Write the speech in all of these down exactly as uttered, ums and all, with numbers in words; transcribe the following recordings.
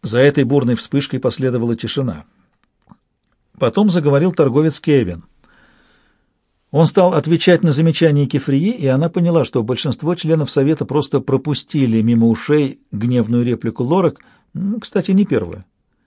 За этой бурной вспышкой последовала тишина. Потом заговорил торговец Кевин. Он стал отвечать на замечания Кефрии, и она поняла, что большинство членов Совета просто пропустили мимо ушей гневную реплику Лорак, ну, кстати, не первую.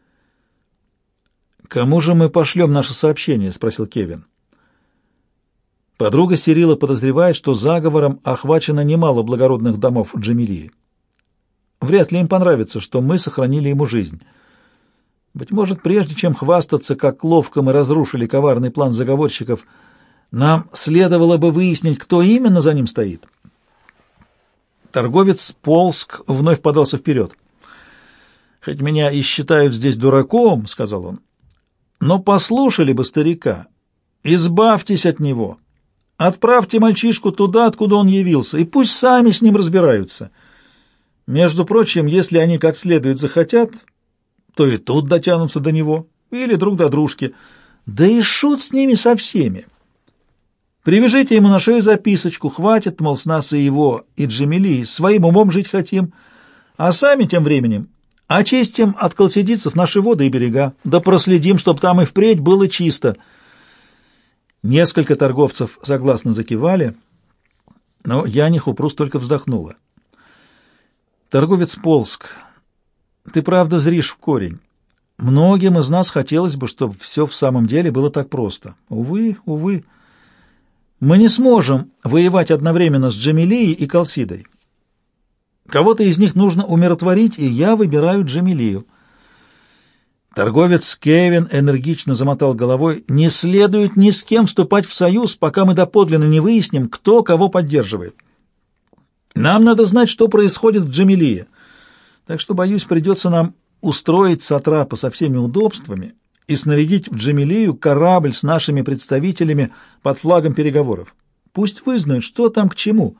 «Кому же мы пошлем наше сообщение?» — спросил Кевин. Подруга Сирила подозревает, что заговором охвачено немало благородных домов Джамилии. Вряд ли им понравится, что мы сохранили ему жизнь. Быть может, прежде чем хвастаться, как ловко мы разрушили коварный план заговорщиков, нам следовало бы выяснить, кто именно за ним стоит. Торговец Полск вновь подался вперед. «Хоть меня и считают здесь дураком, — сказал он, — но послушали бы старика. Избавьтесь от него. Отправьте мальчишку туда, откуда он явился, и пусть сами с ним разбираются. Между прочим, если они как следует захотят, то и тут дотянутся до него, или друг до дружки. Да и шут с ними со всеми. Привяжите ему на шею записочку, хватит, мол, с нас и его, и Джамилии, своим умом жить хотим, а сами тем временем очистим от колсидийцев наши воды и берега, да проследим, чтоб там и впредь было чисто». Несколько торговцев согласно закивали, но Яниху Прус только вздохнула. «Торговец Полск, ты правда зришь в корень. Многим из нас хотелось бы, чтобы все в самом деле было так просто. Увы, увы, мы не сможем воевать одновременно с Джамилией и Колсидой. Кого-то из них нужно умиротворить, и я выбираю Джамилию». Торговец Кевин энергично замотал головой. «Не следует ни с кем вступать в союз, пока мы доподлинно не выясним, кто кого поддерживает. Нам надо знать, что происходит в Джамилии. Так что, боюсь, придется нам устроить сатрапа со всеми удобствами и снарядить в Джамилию корабль с нашими представителями под флагом переговоров. Пусть вызнают, что там к чему».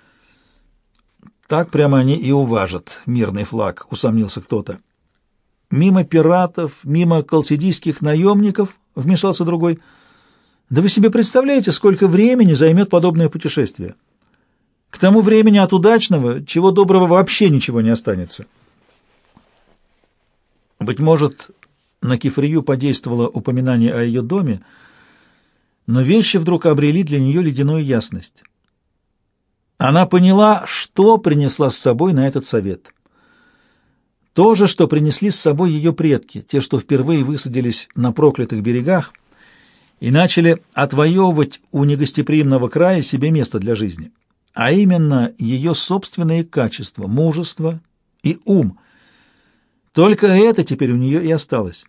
«Так прямо они и уважат мирный флаг», — усомнился кто-то. «Мимо пиратов, мимо колсидийских наемников», — вмешался другой. «Да вы себе представляете, сколько времени займет подобное путешествие? К тому времени от удачного, чего доброго, вообще ничего не останется». Быть может, на Кефрию подействовало упоминание о ее доме, но вещи вдруг обрели для нее ледяную ясность. Она поняла, что принесла с собой на этот совет. То же, что принесли с собой ее предки, те, что впервые высадились на проклятых берегах и начали отвоевывать у негостеприимного края себе место для жизни, а именно ее собственные качества, мужество и ум. Только это теперь у нее и осталось.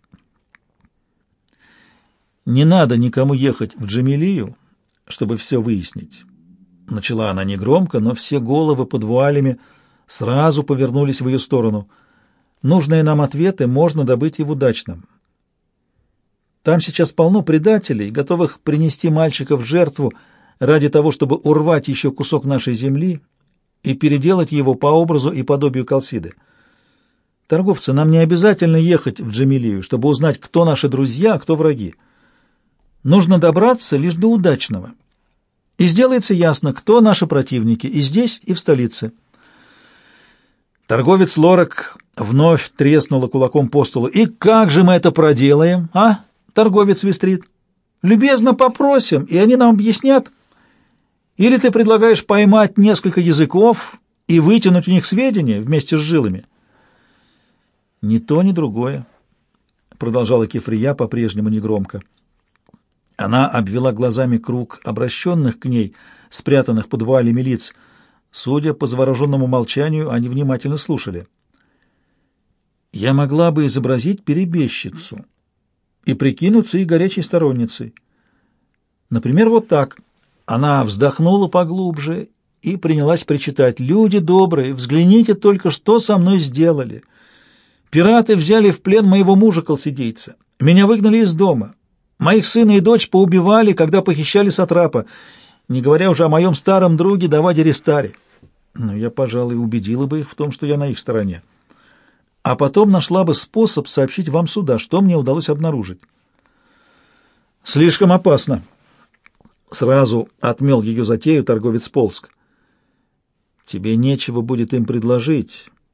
«Не надо никому ехать в Джамилию, чтобы все выяснить», — начала она негромко, но все головы под вуалями сразу повернулись в ее сторону. «Нужные нам ответы можно добыть и в удачном. Там сейчас полно предателей, готовых принести мальчика в жертву ради того, чтобы урвать еще кусок нашей земли и переделать его по образу и подобию Колсиды. Торговцы, нам не обязательно ехать в Джамилию, чтобы узнать, кто наши друзья, а кто враги. Нужно добраться лишь до удачного. И сделается ясно, кто наши противники и здесь, и в столице». Торговец Лорак вновь треснула кулаком по столу. «И как же мы это проделаем, а, торговец Вестрит? Любезно попросим, и они нам объяснят. Или ты предлагаешь поймать несколько языков и вытянуть у них сведения вместе с жилами?» «Ни то, ни другое», — продолжала Кефрия по-прежнему негромко. Она обвела глазами круг обращенных к ней, спрятанных под вуалями лиц. Судя по завороженному молчанию, они внимательно слушали. «Я могла бы изобразить перебежчицу и прикинуться их горячей сторонницей. Например, вот так». Она вздохнула поглубже и принялась причитать: «Люди добрые, взгляните только, что со мной сделали. Пираты взяли в плен моего мужа-колсидейца. Меня выгнали из дома. Моих сына и дочь поубивали, когда похищали сатрапа, не говоря уже о моем старом друге Даваде Ристаре. Но я, пожалуй, убедила бы их в том, что я на их стороне. А потом нашла бы способ сообщить вам сюда, что мне удалось обнаружить». «Слишком опасно», — сразу отмел ее затею торговец Полск. «Тебе нечего будет им предложить,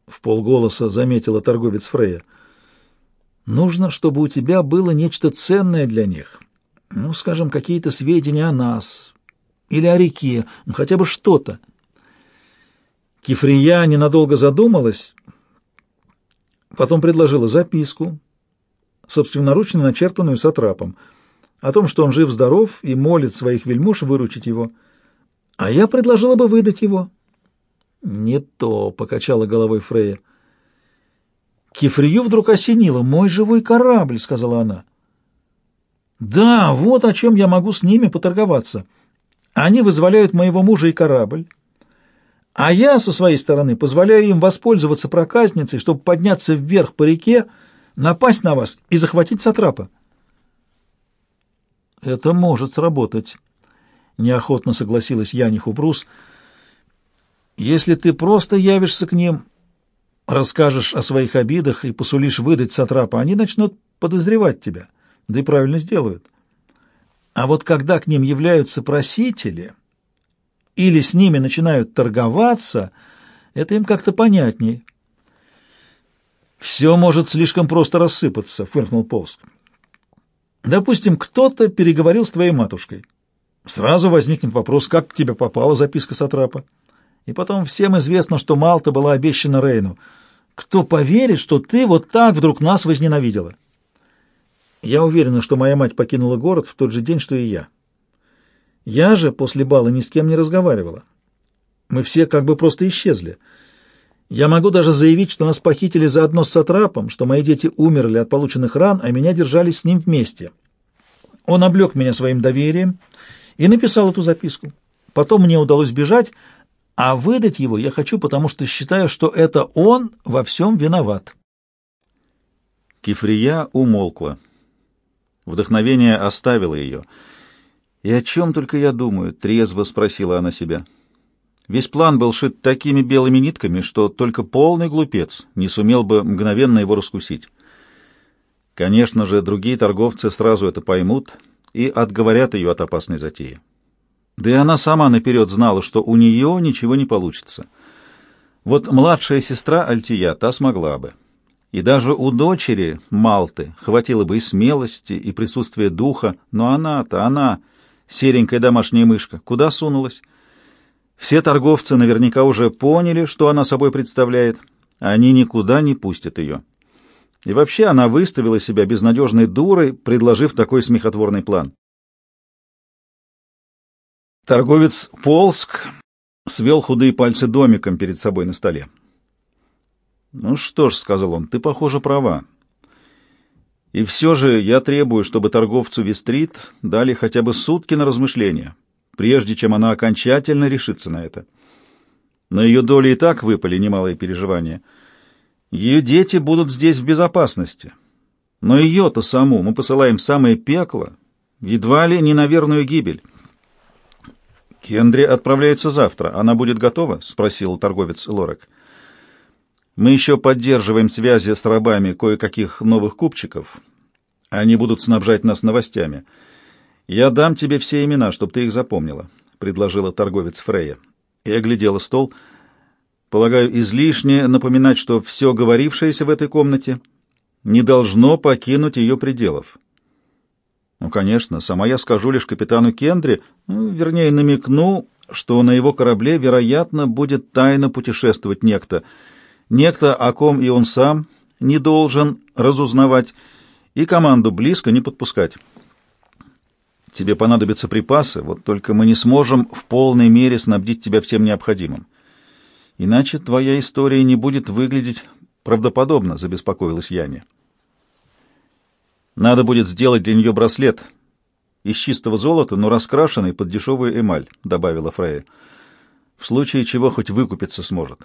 — вполголоса заметила торговец Фрея. «Нужно, чтобы у тебя было нечто ценное для них. Ну, скажем, какие-то сведения о нас или о реке, ну, хотя бы что-то». Кифрия ненадолго задумалась, потом предложила записку, собственноручно начертанную сатрапом, о том, что он жив-здоров и молит своих вельмож выручить его. А я предложила бы выдать его. «Не то», — покачала головой Фрея. Кифрию вдруг осенило. «Мой живой корабль», — сказала она. «Да, вот о чем я могу с ними поторговаться. Они вызволяют моего мужа и корабль, а я, со своей стороны, позволяю им воспользоваться проказницей, чтобы подняться вверх по реке, напасть на вас и захватить сатрапа». «Это может сработать», — неохотно согласилась Яниху Брус. «Если ты просто явишься к ним, расскажешь о своих обидах и посулишь выдать сатрапа, они начнут подозревать тебя, да и правильно сделают. А вот когда к ним являются просители или с ними начинают торговаться, это им как-то понятней». «Все может слишком просто рассыпаться», — фыркнул Полск. «Допустим, кто-то переговорил с твоей матушкой. Сразу возникнет вопрос, как к тебе попала записка сатрапа. И потом всем известно, что Малта была обещана Рейну. Кто поверит, что ты вот так вдруг нас возненавидела?» «Я уверена, что моя мать покинула город в тот же день, что и я. Я же после бала ни с кем не разговаривала. Мы все как бы просто исчезли. Я могу даже заявить, что нас похитили заодно с сатрапом, что мои дети умерли от полученных ран, а меня держали с ним вместе. Он облег меня своим доверием и написал эту записку. Потом мне удалось бежать, а выдать его я хочу, потому что считаю, что это он во всем виноват». Кифрия умолкла. Вдохновение оставило ее. «И о чем только я думаю?» — трезво спросила она себя. Весь план был шит такими белыми нитками, что только полный глупец не сумел бы мгновенно его раскусить. Конечно же, другие торговцы сразу это поймут и отговорят ее от опасной затеи. Да и она сама наперед знала, что у нее ничего не получится. Вот младшая сестра Альтия, та смогла бы. И даже у дочери Малты хватило бы и смелости, и присутствия духа, но она-то, она, серенькая домашняя мышка, куда сунулась? Все торговцы наверняка уже поняли, что она собой представляет, а они никуда не пустят ее. И вообще она выставила себя безнадежной дурой, предложив такой смехотворный план. Торговец Полск свел худые пальцы домиком перед собой на столе. «Ну что ж», — сказал он, — «ты, похоже, права. И все же я требую, чтобы торговцу Вестрит дали хотя бы сутки на размышления, прежде чем она окончательно решится на это. На ее доле и так выпали немалые переживания. Ее дети будут здесь в безопасности. Но ее-то саму мы посылаем в самое пекло, едва ли не на верную гибель». «Кендри отправляется завтра. Она будет готова?» — спросил торговец Лорак. «Мы еще поддерживаем связи с рабами кое-каких новых купчиков. Они будут снабжать нас новостями. Я дам тебе все имена, чтобы ты их запомнила», — предложила торговец Фрея. И оглядела стол. «Полагаю, излишне напоминать, что все говорившееся в этой комнате не должно покинуть ее пределов». «Ну, конечно, сама я скажу лишь капитану Кендри, ну, вернее, намекну, что на его корабле, вероятно, будет тайно путешествовать некто, некто, о ком и он сам не должен разузнавать, и команду близко не подпускать. Тебе понадобятся припасы, вот только мы не сможем в полной мере снабдить тебя всем необходимым. Иначе твоя история не будет выглядеть правдоподобно», — забеспокоилась Яня. «Надо будет сделать для нее браслет из чистого золота, но раскрашенный под дешевую эмаль», — добавила Фрея. «В случае чего хоть выкупиться сможет».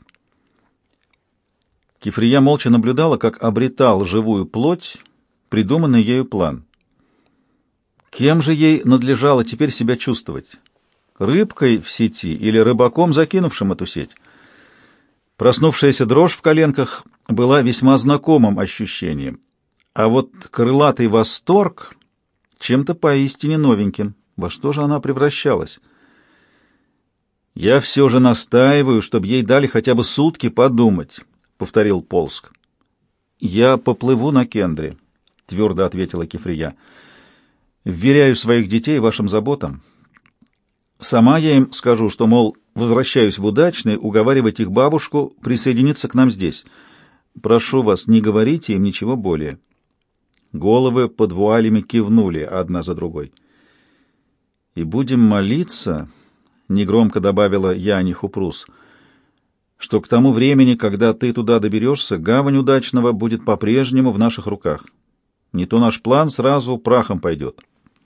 Кифрия молча наблюдала, как обретал живую плоть придуманный ею план. Кем же ей надлежало теперь себя чувствовать? Рыбкой в сети или рыбаком, закинувшим эту сеть? Проснувшаяся дрожь в коленках была весьма знакомым ощущением. А вот крылатый восторг чем-то поистине новеньким. Во что же она превращалась? «Я все же настаиваю, чтобы ей дали хотя бы сутки подумать», повторил Полск. «Я поплыву на Кендре», — твердо ответила Кефрия. «Вверяю своих детей вашим заботам. Сама я им скажу, что, мол, возвращаюсь в Удачный, уговаривать их бабушку присоединиться к нам здесь. Прошу вас, не говорите им ничего более». Головы под вуалями кивнули одна за другой. «И будем молиться», — негромко добавила Яни Хупрус, «что к тому времени, когда ты туда доберешься, гавань Удачного будет по-прежнему в наших руках. Не то наш план сразу прахом пойдет».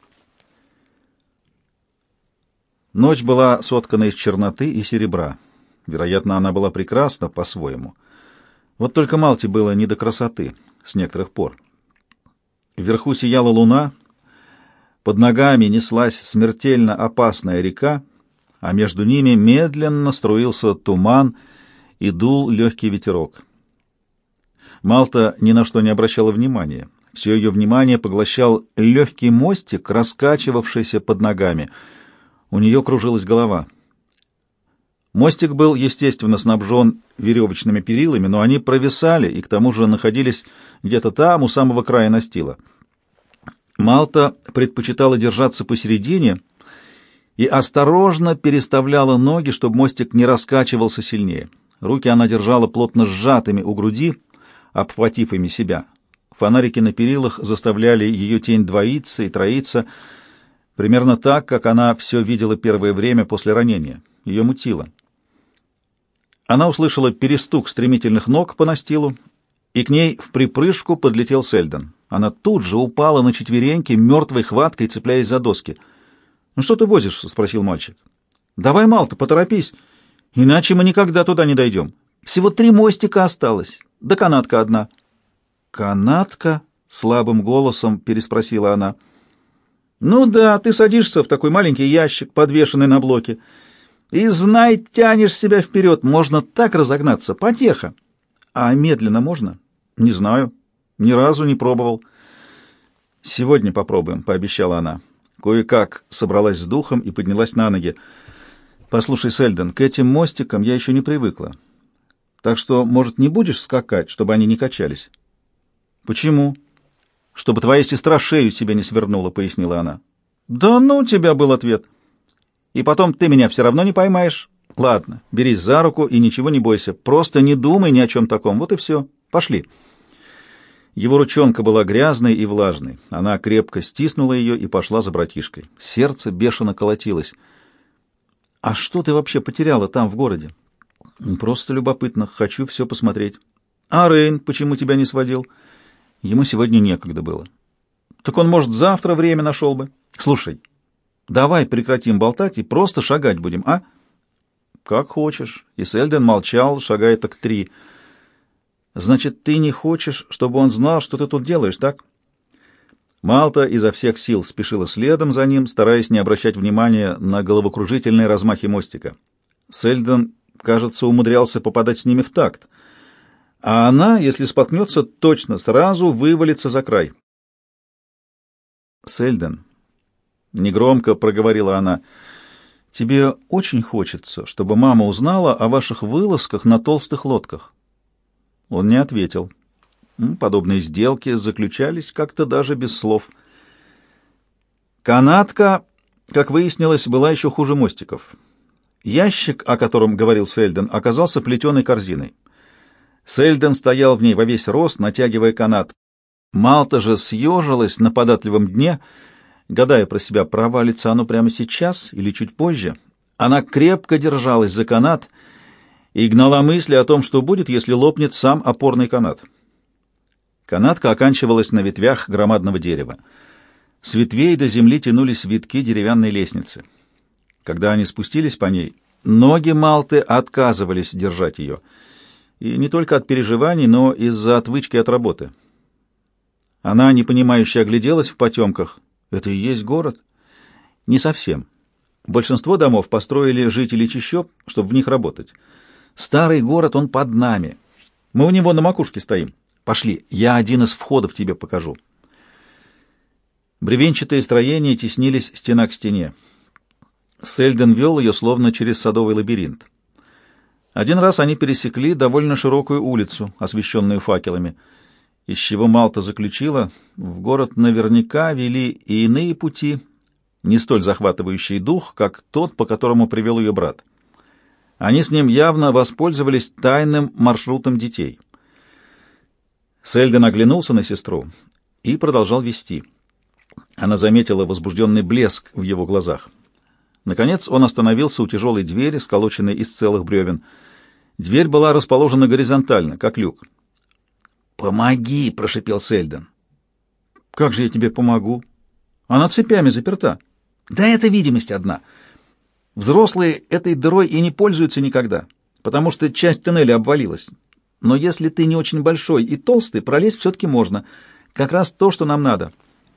Ночь была соткана из черноты и серебра. Вероятно, она была прекрасна по-своему. Вот только Малте было не до красоты с некоторых пор. Вверху сияла луна, под ногами неслась смертельно опасная река, а между ними медленно струился туман и дул легкий ветерок. Малта ни на что не обращала внимания. Все ее внимание поглощал легкий мостик, раскачивавшийся под ногами. У нее кружилась голова. Мостик был, естественно, снабжен веревочными перилами, но они провисали и к тому же находились где-то там, у самого края настила. Малта предпочитала держаться посередине и осторожно переставляла ноги, чтобы мостик не раскачивался сильнее. Руки она держала плотно сжатыми у груди, обхватив ими себя. Фонарики на перилах заставляли ее тень двоиться и троиться, примерно так, как она все видела первое время после ранения. Ее мутило. Она услышала перестук стремительных ног по настилу, и к ней в припрыжку подлетел Сельдон. Она тут же упала на четвереньки, мертвой хваткой цепляясь за доски. «Ну что ты возишься?» — спросил мальчик. «Давай, Малта, поторопись, иначе мы никогда туда не дойдем. Всего три мостика осталось, да канатка одна». «Канатка?» — слабым голосом переспросила она. «Ну да, ты садишься в такой маленький ящик, подвешенный на блоке, и, знай, тянешь себя вперед. Можно так разогнаться, потеха. А медленно можно? Не знаю, ни разу не пробовал». «Сегодня попробуем», — пообещала она. Кое-как собралась с духом и поднялась на ноги. «Послушай, Сельдон, к этим мостикам я еще не привыкла. Так что, может, не будешь скакать, чтобы они не качались?» «Почему?» «Чтобы твоя сестра шею себе не свернула», — пояснила она. «Да ну тебя», — был ответ. «И потом ты меня все равно не поймаешь. Ладно, берись за руку и ничего не бойся. Просто не думай ни о чем таком. Вот и все. Пошли». Его ручонка была грязной и влажной. Она крепко стиснула ее и пошла за братишкой. Сердце бешено колотилось. «А что ты вообще потеряла там, в городе?» «Просто любопытно. Хочу все посмотреть». «А Рейн почему тебя не сводил?» «Ему сегодня некогда было». «Так он, может, завтра время нашел бы?» «Слушай, давай прекратим болтать и просто шагать будем, а?» «Как хочешь». И Сельдон молчал, шагая так три. «Значит, ты не хочешь, чтобы он знал, что ты тут делаешь, так?» Малта изо всех сил спешила следом за ним, стараясь не обращать внимания на головокружительные размахи мостика. Сельдон, кажется, умудрялся попадать с ними в такт. А она, если споткнется, точно сразу вывалится за край. «Сельдон», — негромко проговорила она, — «тебе очень хочется, чтобы мама узнала о ваших вылазках на толстых лодках». Он не ответил. Подобные сделки заключались как-то даже без слов. Канатка, как выяснилось, была еще хуже мостиков. Ящик, о котором говорил Сельдон, оказался плетеной корзиной. Сельдон стоял в ней во весь рост, натягивая канат. Малта же съежилась на податливом дне, гадая про себя, провалится оно прямо сейчас или чуть позже. Она крепко держалась за канат и гнала мысли о том, что будет, если лопнет сам опорный канат. Канатка оканчивалась на ветвях громадного дерева. С ветвей до земли тянулись витки деревянной лестницы. Когда они спустились по ней, ноги Малты отказывались держать ее. И не только от переживаний, но из-за отвычки от работы. Она, непонимающе, огляделась в потемках. Это и есть город? Не совсем. Большинство домов построили жители чащоб, чтобы в них работать. Старый город, он под нами. Мы у него на макушке стоим. Пошли, я один из входов тебе покажу. Бревенчатые строения теснились стена к стене. Сельдон вел ее словно через садовый лабиринт. Один раз они пересекли довольно широкую улицу, освещенную факелами, из чего Малта заключила, в город наверняка вели и иные пути, не столь захватывающий дух, как тот, по которому привел ее брат. Они с ним явно воспользовались тайным маршрутом детей. Сельден оглянулся на сестру и продолжал вести. Она заметила возбужденный блеск в его глазах. Наконец он остановился у тяжелой двери, сколоченной из целых бревен. Дверь была расположена горизонтально, как люк. «Помоги!» — прошипел Сельден. «Как же я тебе помогу? Она цепями заперта». «Да это видимость одна. Взрослые этой дырой и не пользуются никогда, потому что часть тоннеля обвалилась. Но если ты не очень большой и толстый, пролезть все-таки можно. Как раз то, что нам надо».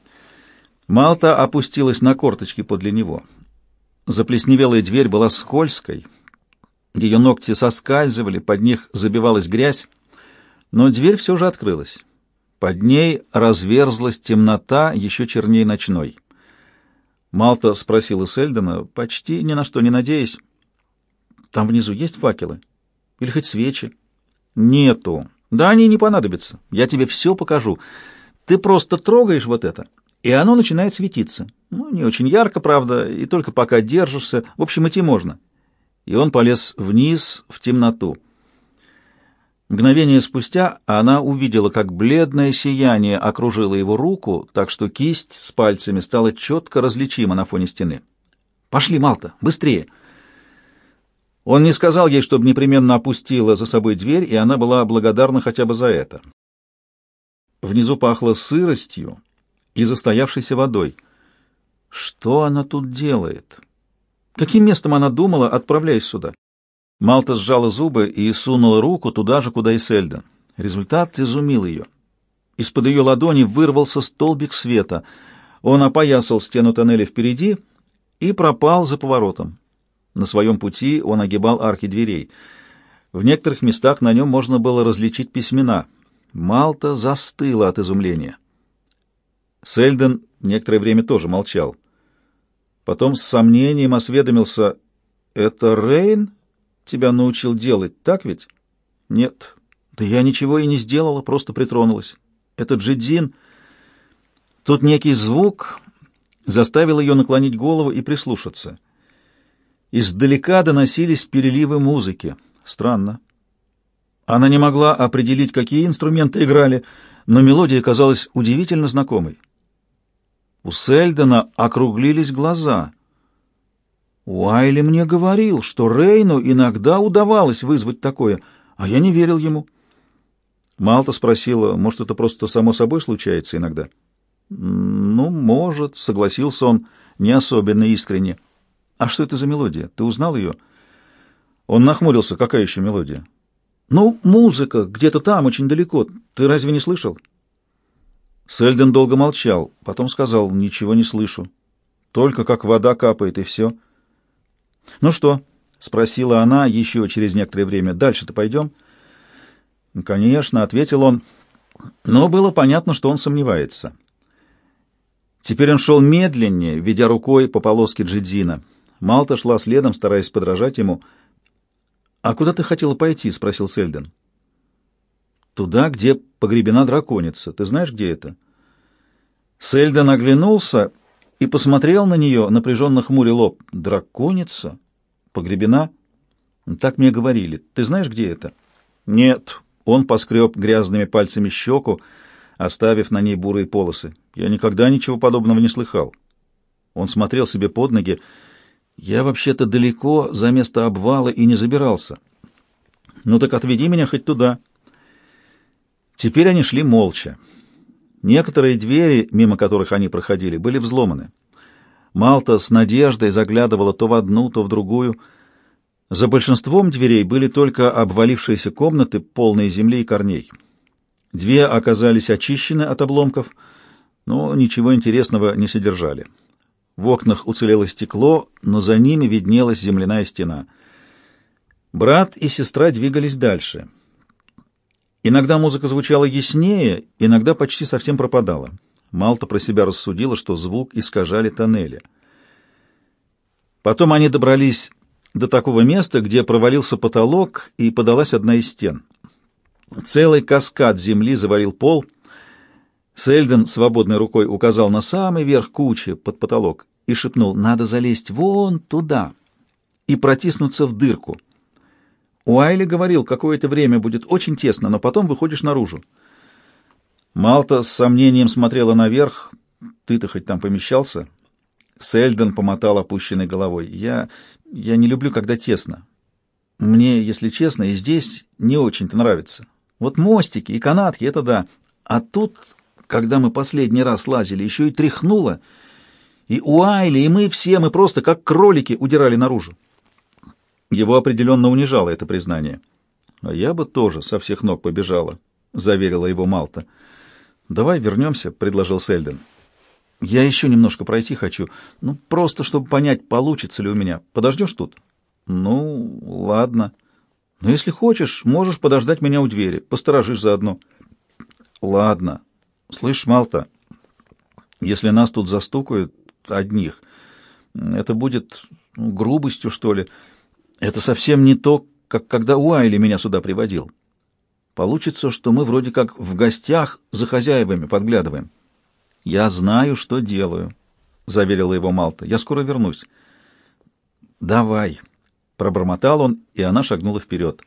Малта опустилась на корточки подле него. Заплесневелая дверь была скользкой. Ее ногти соскальзывали, под них забивалась грязь. Но дверь все же открылась. Под ней разверзлась темнота, еще черней ночной. Малта спросила Сельдена, почти ни на что не надеясь: «Там внизу есть факелы? Или хоть свечи?» «Нету. Да они не понадобятся. Я тебе все покажу. Ты просто трогаешь вот это, и оно начинает светиться. Ну, не очень ярко, правда, и только пока держишься. В общем, идти можно». И он полез вниз в темноту. Мгновение спустя она увидела, как бледное сияние окружило его руку, так что кисть с пальцами стала четко различима на фоне стены. «Пошли, Малта, быстрее!» Он не сказал ей, чтобы непременно опустила за собой дверь, и она была благодарна хотя бы за это. Внизу пахло сыростью и застоявшейся водой. Что она тут делает? Каким местом она думала, отправляясь сюда? Малта сжала зубы и сунула руку туда же, куда и Сельден. Результат изумил ее. Из-под ее ладони вырвался столбик света. Он опоясал стену тоннеля впереди и пропал за поворотом. На своем пути он огибал арки дверей. В некоторых местах на нем можно было различить письмена. Малта застыла от изумления. Сельден некоторое время тоже молчал. Потом с сомнением осведомился: «Это Рейн тебя научил делать, так ведь?» «Нет. Да я ничего и не сделала, просто притронулась. Это Джидзин». Тут некий звук заставил ее наклонить голову и прислушаться. Издалека доносились переливы музыки. Странно. Она не могла определить, какие инструменты играли, но мелодия казалась удивительно знакомой. У Сельдена округлились глаза. Уайли мне говорил, что Рейну иногда удавалось вызвать такое, а я не верил ему. Малта спросила, может, это просто само собой случается иногда? Ну, может, согласился он не особенно искренне. А что это за мелодия? Ты узнал ее? Он нахмурился. Какая еще мелодия? Ну, музыка, где-то там, очень далеко. Ты разве не слышал? Сельден долго молчал, потом сказал: ничего не слышу. Только как вода капает, и все. «Ну что?» — спросила она еще через некоторое время. «Дальше-то пойдем?» «Конечно», — ответил он, но было понятно, что он сомневается. Теперь он шел медленнее, ведя рукой по полоске Джидзина. Малта шла следом, стараясь подражать ему. «А куда ты хотела пойти?» — спросил Сельден. «Туда, где погребена драконица. Ты знаешь, где это?» Сельден оглянулся и посмотрел на нее, напряженно хмуря лоб. «Драконица? Погребена?» «Так мне говорили. Ты знаешь, где это?» «Нет». Он поскреб грязными пальцами щеку, оставив на ней бурые полосы. «Я никогда ничего подобного не слыхал». Он смотрел себе под ноги. «Я вообще-то далеко за место обвала и не забирался». «Ну так отведи меня хоть туда». Теперь они шли молча. Некоторые двери, мимо которых они проходили, были взломаны. Малта с надеждой заглядывала то в одну, то в другую. За большинством дверей были только обвалившиеся комнаты, полные земли и корней. Две оказались очищены от обломков, но ничего интересного не содержали. В окнах уцелело стекло, но за ними виднелась земляная стена. Брат и сестра двигались дальше. Иногда музыка звучала яснее, иногда почти совсем пропадала. Малта про себя рассудила, что звук искажали тоннели. Потом они добрались до такого места, где провалился потолок и подалась одна из стен. Целый каскад земли завалил пол. Сельден свободной рукой указал на самый верх кучи под потолок и шепнул: «Надо залезть вон туда и протиснуться в дырку». Уайли говорил, какое-то время будет очень тесно, но потом выходишь наружу. Малта с сомнением смотрела наверх. «Ты-то хоть там помещался?» Сельден помотал опущенной головой. «Я... я не люблю, когда тесно. Мне, если честно, и здесь не очень-то нравится. Вот мостики и канатки — это да. А тут, когда мы последний раз лазили, еще и тряхнуло. И Уайли, и мы все, мы просто как кролики удирали наружу». Его определенно унижало это признание. «А я бы тоже со всех ног побежала», — заверила его Малта. «Давай вернемся», — предложил Сельден. «Я еще немножко пройти хочу, ну, просто чтобы понять, получится ли у меня. Подождешь тут?» «Ну, ладно. Но если хочешь, можешь подождать меня у двери, посторожишь заодно». «Ладно. Слышь, Малта, если нас тут застукают одних, это будет ну, грубостью, что ли. Это совсем не то, как когда Уайли меня сюда приводил. Получится, что мы вроде как в гостях за хозяевами подглядываем». «Я знаю, что делаю», — заверила его Малта. «Я скоро вернусь». «Давай», — пробормотал он, и она шагнула вперед.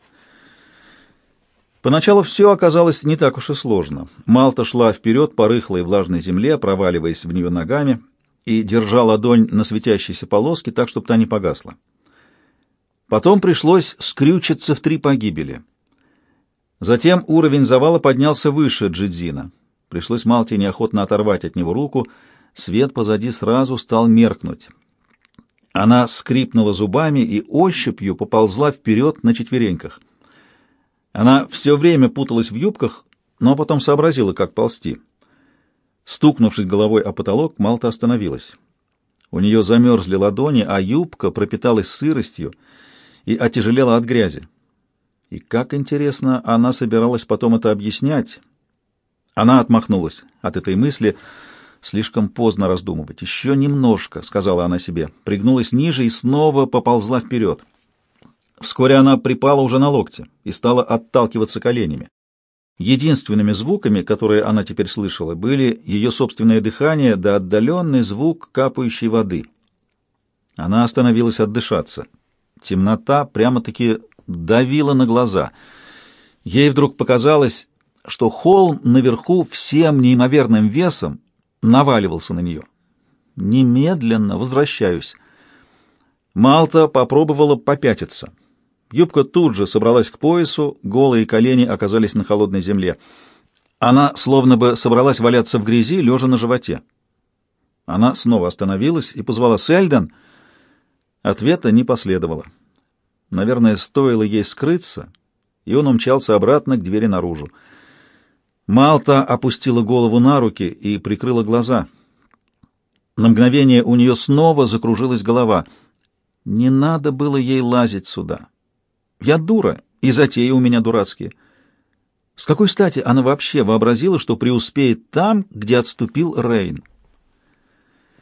Поначалу все оказалось не так уж и сложно. Малта шла вперед по рыхлой влажной земле, проваливаясь в нее ногами, и держа ладонь на светящейся полоске так, чтобы та не погасла. Потом пришлось скрючиться в три погибели. Затем уровень завала поднялся выше Джидзина. Пришлось Малте неохотно оторвать от него руку. Свет позади сразу стал меркнуть. Она скрипнула зубами и ощупью поползла вперед на четвереньках. Она все время путалась в юбках, но потом сообразила, как ползти. Стукнувшись головой о потолок, Малта остановилась. У нее замерзли ладони, а юбка пропиталась сыростью и отяжелела от грязи. И как интересно, она собиралась потом это объяснять. Она отмахнулась от этой мысли. Слишком поздно раздумывать. «Еще немножко», — сказала она себе. Пригнулась ниже и снова поползла вперед. Вскоре она припала уже на локте и стала отталкиваться коленями. Единственными звуками, которые она теперь слышала, были ее собственное дыхание да отдаленный звук капающей воды. Она остановилась отдышаться. Темнота прямо-таки давила на глаза. Ей вдруг показалось, что холм наверху всем неимоверным весом наваливался на нее. «Немедленно возвращаюсь». Малта попробовала попятиться. Юбка тут же собралась к поясу, голые колени оказались на холодной земле. Она словно бы собралась валяться в грязи, лежа на животе. Она снова остановилась и позвала: «Сельден!» Ответа не последовало. Наверное, стоило ей скрыться, и он умчался обратно к двери наружу. Малта опустила голову на руки и прикрыла глаза. На мгновение у нее снова закружилась голова. Не надо было ей лазить сюда. Я дура, и затеи у меня дурацкие. С какой стати она вообще вообразила, что преуспеет там, где отступил Рейн?